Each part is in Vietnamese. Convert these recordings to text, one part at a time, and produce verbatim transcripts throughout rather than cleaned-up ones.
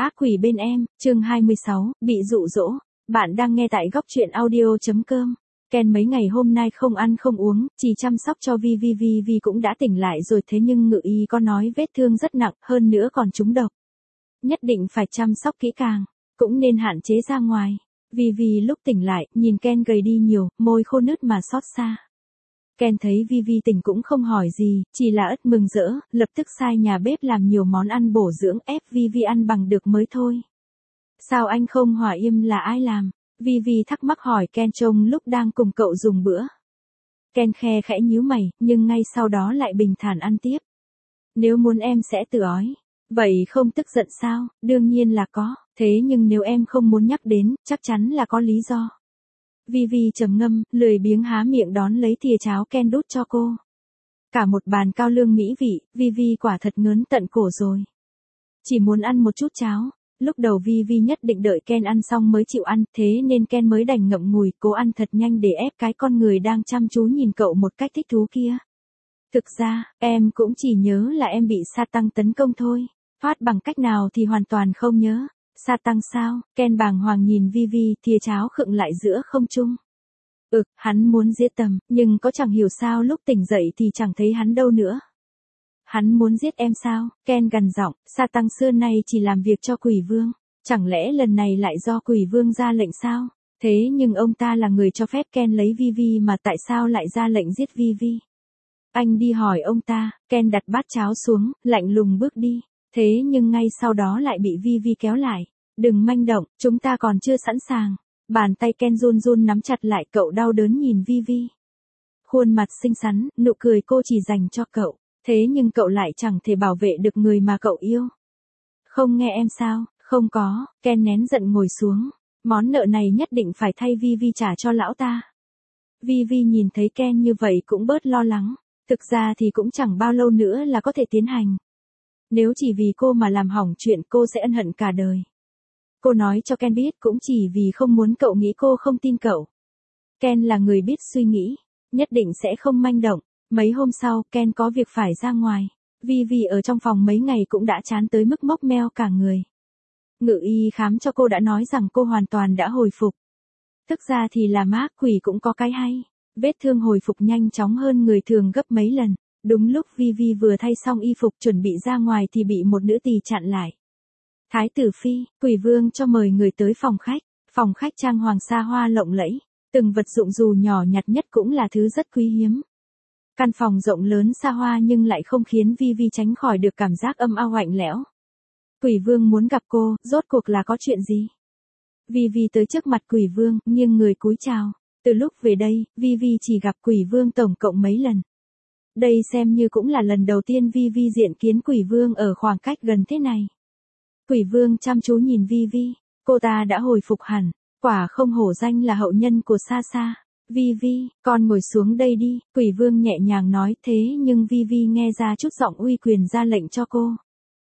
Ác quỷ bên em, chương hai mươi sáu, bị dụ dỗ. Bạn đang nghe tại góc truyện audio.com. Ken mấy ngày hôm nay không ăn không uống, chỉ chăm sóc cho Vi Vi Vi Vi cũng đã tỉnh lại rồi, thế nhưng ngự y có nói vết thương rất nặng, hơn nữa còn trúng độc. Nhất định phải chăm sóc kỹ càng, cũng nên hạn chế ra ngoài. Vi Vi lúc tỉnh lại, nhìn Ken gầy đi nhiều, môi khô nứt mà xót xa. Ken thấy Vi Vi tỉnh cũng không hỏi gì, chỉ là ất mừng rỡ, lập tức sai nhà bếp làm nhiều món ăn bổ dưỡng ép Vi Vi ăn bằng được mới thôi. Sao anh không hỏi im là ai làm? Vi Vi thắc mắc hỏi Ken trông lúc đang cùng cậu dùng bữa. Ken khe khẽ nhíu mày, nhưng ngay sau đó lại bình thản ăn tiếp. Nếu muốn em sẽ tự ói. Vậy không tức giận sao? Đương nhiên là có, thế nhưng nếu em không muốn nhắc đến, chắc chắn là có lý do. Vi Vi trầm ngâm, lười biếng há miệng đón lấy thìa cháo Ken đút cho cô. Cả một bàn cao lương mỹ vị, Vi Vi quả thật ngớn tận cổ rồi. Chỉ muốn ăn một chút cháo. Lúc đầu Vi Vi nhất định đợi Ken ăn xong mới chịu ăn, thế nên Ken mới đành ngậm ngùi cố ăn thật nhanh để ép cái con người đang chăm chú nhìn cậu một cách thích thú kia. Thực ra, em cũng chỉ nhớ là em bị sa tăng tấn công thôi. Phát bằng cách nào thì hoàn toàn không nhớ. Sa tăng sao? Ken bàng hoàng nhìn Vi Vi, thìa cháo khựng lại giữa không trung. Ực, hắn muốn giết Tầm, nhưng có chẳng hiểu sao lúc tỉnh dậy thì chẳng thấy hắn đâu nữa. Hắn muốn giết em sao? Ken gằn giọng, sa tăng xưa nay chỉ làm việc cho quỷ vương. Chẳng lẽ lần này lại do quỷ vương ra lệnh sao? Thế nhưng ông ta là người cho phép Ken lấy Vi Vi mà tại sao lại ra lệnh giết Vi Vi? Anh đi hỏi ông ta. Ken đặt bát cháo xuống, lạnh lùng bước đi. Thế nhưng ngay sau đó lại bị Vi Vi kéo lại. Đừng manh động, chúng ta còn chưa sẵn sàng. Bàn tay Ken run run nắm chặt lại, cậu đau đớn nhìn Vi Vi. Khuôn mặt xinh xắn, nụ cười cô chỉ dành cho cậu. Thế nhưng cậu lại chẳng thể bảo vệ được người mà cậu yêu. Không nghe em sao? Không có. Ken nén giận ngồi xuống. Món nợ này nhất định phải thay Vi Vi trả cho lão ta. Vi Vi nhìn thấy Ken như vậy cũng bớt lo lắng. Thực ra thì cũng chẳng bao lâu nữa là có thể tiến hành. Nếu chỉ vì cô mà làm hỏng chuyện, cô sẽ ân hận cả đời. Cô nói cho Ken biết cũng chỉ vì không muốn cậu nghĩ cô không tin cậu. Ken là người biết suy nghĩ, nhất định sẽ không manh động. Mấy hôm sau, Ken có việc phải ra ngoài. Vi Vi ở trong phòng mấy ngày cũng đã chán tới mức mốc meo cả người. Ngự y khám cho cô đã nói rằng cô hoàn toàn đã hồi phục. Thực ra thì là ma quỷ cũng có cái hay. Vết thương hồi phục nhanh chóng hơn người thường gấp mấy lần. Đúng lúc Vi Vi vừa thay xong y phục chuẩn bị ra ngoài thì bị một nữ tỳ chặn lại. Thái tử phi, quỷ vương cho mời người tới phòng khách. Phòng khách trang hoàng xa hoa lộng lẫy. Từng vật dụng dù nhỏ nhặt nhất cũng là thứ rất quý hiếm. Căn phòng rộng lớn xa hoa nhưng lại không khiến Vi Vi tránh khỏi được cảm giác âm ao lạnh lẽo. Quỷ vương muốn gặp cô, rốt cuộc là có chuyện gì? Vi Vi tới trước mặt quỷ vương, nghiêng người cúi chào. Từ lúc về đây, Vi Vi chỉ gặp quỷ vương tổng cộng mấy lần. Đây xem như cũng là lần đầu tiên Vi Vi diện kiến quỷ vương ở khoảng cách gần thế này. Quỷ vương chăm chú nhìn Vi Vi, cô ta đã hồi phục hẳn, quả không hổ danh là hậu nhân của Sa Sa. Vi Vi, con ngồi xuống đây đi, quỷ vương nhẹ nhàng nói, thế nhưng Vi Vi nghe ra chút giọng uy quyền ra lệnh cho cô.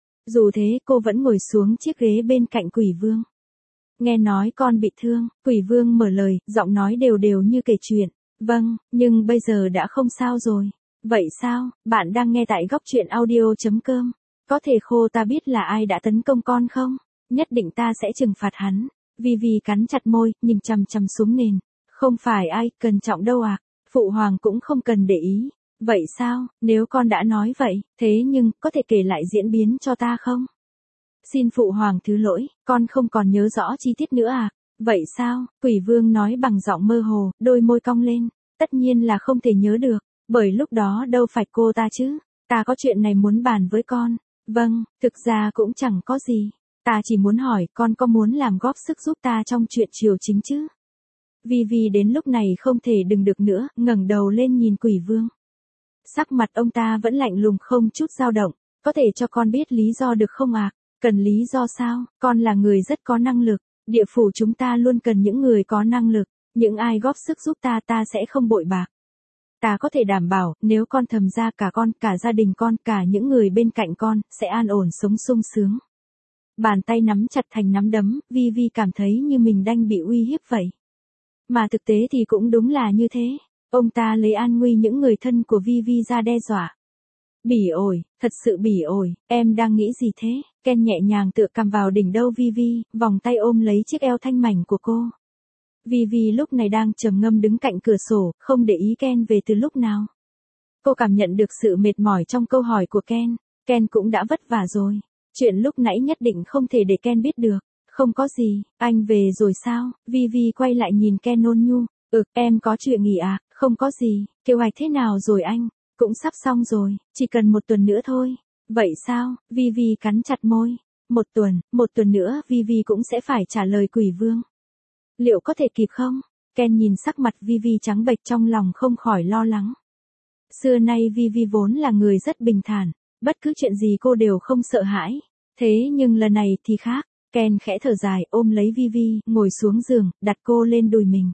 Dù thế cô vẫn ngồi xuống chiếc ghế bên cạnh quỷ vương. Nghe nói con bị thương, quỷ vương mở lời, giọng nói đều đều như kể chuyện. Vâng, nhưng bây giờ đã không sao rồi. Vậy sao? Bạn đang nghe tại góc truyện audio.com. Có thể khô ta biết là ai đã tấn công con không? Nhất định ta sẽ trừng phạt hắn. Vi Vi cắn chặt môi, nhìn chằm chằm xuống nền. Không phải ai, cẩn trọng đâu à, phụ hoàng cũng không cần để ý. Vậy sao, nếu con đã nói vậy, thế nhưng, có thể kể lại diễn biến cho ta không? Xin phụ hoàng thứ lỗi, con không còn nhớ rõ chi tiết nữa à? Vậy sao, quỷ vương nói bằng giọng mơ hồ, đôi môi cong lên. Tất nhiên là không thể nhớ được, bởi lúc đó đâu phải cô ta chứ. Ta có chuyện này muốn bàn với con. Vâng, thực ra cũng chẳng có gì. Ta chỉ muốn hỏi con có muốn làm góp sức giúp ta trong chuyện triều chính chứ? Vi Vi đến lúc này không thể đừng được nữa, ngẩng đầu lên nhìn quỷ vương. Sắc mặt ông ta vẫn lạnh lùng không chút dao động. Có thể cho con biết lý do được không ạ? À? Cần lý do sao? Con là người rất có năng lực. Địa phủ chúng ta luôn cần những người có năng lực. Những ai góp sức giúp ta ta sẽ không bội bạc. Ta có thể đảm bảo, nếu con thầm ra cả con, cả gia đình con, cả những người bên cạnh con, sẽ an ổn sống sung sướng. Bàn tay nắm chặt thành nắm đấm, Vi Vi cảm thấy như mình đang bị uy hiếp vậy. Mà thực tế thì cũng đúng là như thế. Ông ta lấy an nguy những người thân của Vi Vi ra đe dọa. Bỉ ổi, thật sự bỉ ổi, em đang nghĩ gì thế? Ken nhẹ nhàng tựa cằm vào đỉnh đầu Vivi, vòng tay ôm lấy chiếc eo thanh mảnh của cô. Vivi lúc này đang trầm ngâm đứng cạnh cửa sổ, không để ý Ken về từ lúc nào. Cô cảm nhận được sự mệt mỏi trong câu hỏi của Ken. Ken cũng đã vất vả rồi. Chuyện lúc nãy nhất định không thể để Ken biết được. Không có gì, anh về rồi sao? Vivi quay lại nhìn Ken ôn nhu. Ừ, em có chuyện nghỉ à? Không có gì, kế hoạch thế nào rồi anh? Cũng sắp xong rồi, chỉ cần một tuần nữa thôi. Vậy sao? Vivi cắn chặt môi. Một tuần, một tuần nữa Vivi cũng sẽ phải trả lời Quỷ Vương. Liệu có thể kịp không? Ken nhìn sắc mặt Vivi trắng bệch trong lòng không khỏi lo lắng. Xưa nay Vivi vốn là người rất bình thản, bất cứ chuyện gì cô đều không sợ hãi. Thế nhưng lần này thì khác. Ken khẽ thở dài ôm lấy Vivi, ngồi xuống giường, đặt cô lên đùi mình.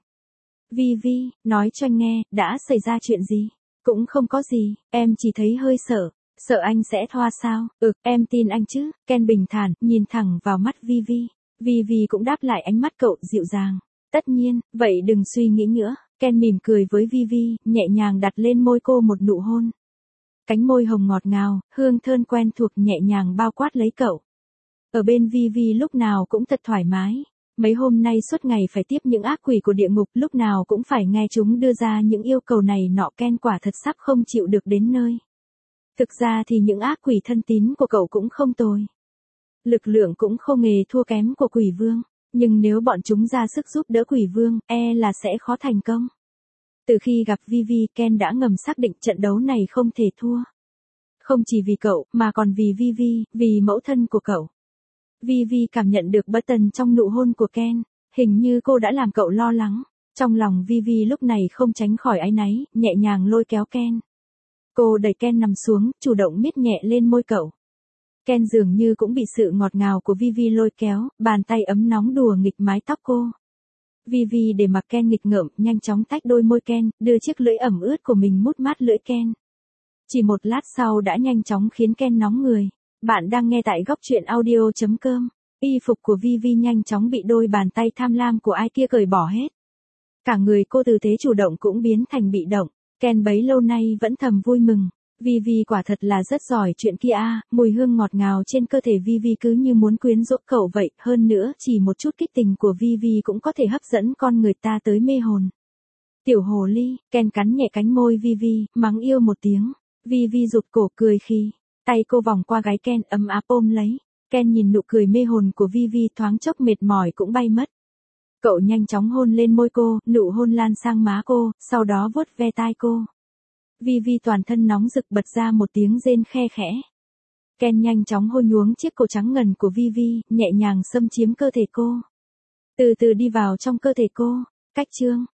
Vivi, nói cho anh nghe, đã xảy ra chuyện gì? Cũng không có gì, em chỉ thấy hơi sợ. Sợ anh sẽ thoa sao? Ừ, em tin anh chứ. Ken bình thản, nhìn thẳng vào mắt Vivi. Vivi cũng đáp lại ánh mắt cậu dịu dàng. Tất nhiên, vậy đừng suy nghĩ nữa. Ken mỉm cười với Vivi, nhẹ nhàng đặt lên môi cô một nụ hôn. Cánh môi hồng ngọt ngào, hương thơm quen thuộc nhẹ nhàng bao quát lấy cậu. Ở bên Vivi lúc nào cũng thật thoải mái. Mấy hôm nay suốt ngày phải tiếp những ác quỷ của địa ngục, lúc nào cũng phải nghe chúng đưa ra những yêu cầu này nọ, Ken quả thật sắp không chịu được đến nơi. Thực ra thì những ác quỷ thân tín của cậu cũng không tồi. Lực lượng cũng không hề thua kém của Quỷ Vương. Nhưng nếu bọn chúng ra sức giúp đỡ Quỷ Vương, e là sẽ khó thành công. Từ khi gặp Vivi, Ken đã ngầm xác định trận đấu này không thể thua. Không chỉ vì cậu, mà còn vì Vivi, vì mẫu thân của cậu. Vivi cảm nhận được bất tần trong nụ hôn của Ken. Hình như cô đã làm cậu lo lắng. Trong lòng Vivi lúc này không tránh khỏi áy náy, nhẹ nhàng lôi kéo Ken. Cô đẩy Ken nằm xuống, chủ động miết nhẹ lên môi cậu. Ken dường như cũng bị sự ngọt ngào của Vivi lôi kéo, bàn tay ấm nóng đùa nghịch mái tóc cô. Vivi để mặc Ken nghịch ngợm, nhanh chóng tách đôi môi Ken, đưa chiếc lưỡi ẩm ướt của mình mút mát lưỡi Ken. Chỉ một lát sau đã nhanh chóng khiến Ken nóng người. Bạn đang nghe tại góc truyện audio chấm com. Y phục của Vivi nhanh chóng bị đôi bàn tay tham lam của ai kia cởi bỏ hết. Cả người cô từ thế chủ động cũng biến thành bị động. Ken bấy lâu nay vẫn thầm vui mừng. Vivi quả thật là rất giỏi chuyện kia a, mùi hương ngọt ngào trên cơ thể Vivi cứ như muốn quyến rũ cậu vậy, hơn nữa chỉ một chút kích tình của Vivi cũng có thể hấp dẫn con người ta tới mê hồn. Tiểu hồ ly, Ken cắn nhẹ cánh môi Vivi, mắng yêu một tiếng. Vivi rụt cổ cười khi tay cô vòng qua gáy Ken ấm áp ôm lấy. Ken nhìn nụ cười mê hồn của Vivi, thoáng chốc mệt mỏi cũng bay mất. Cậu nhanh chóng hôn lên môi cô, nụ hôn lan sang má cô, sau đó vuốt ve tai cô. Vivi toàn thân nóng rực bật ra một tiếng rên khe khẽ. Ken nhanh chóng hôn nhuốm chiếc cổ trắng ngần của Vivi, nhẹ nhàng xâm chiếm cơ thể cô. Từ từ đi vào trong cơ thể cô. Cách chương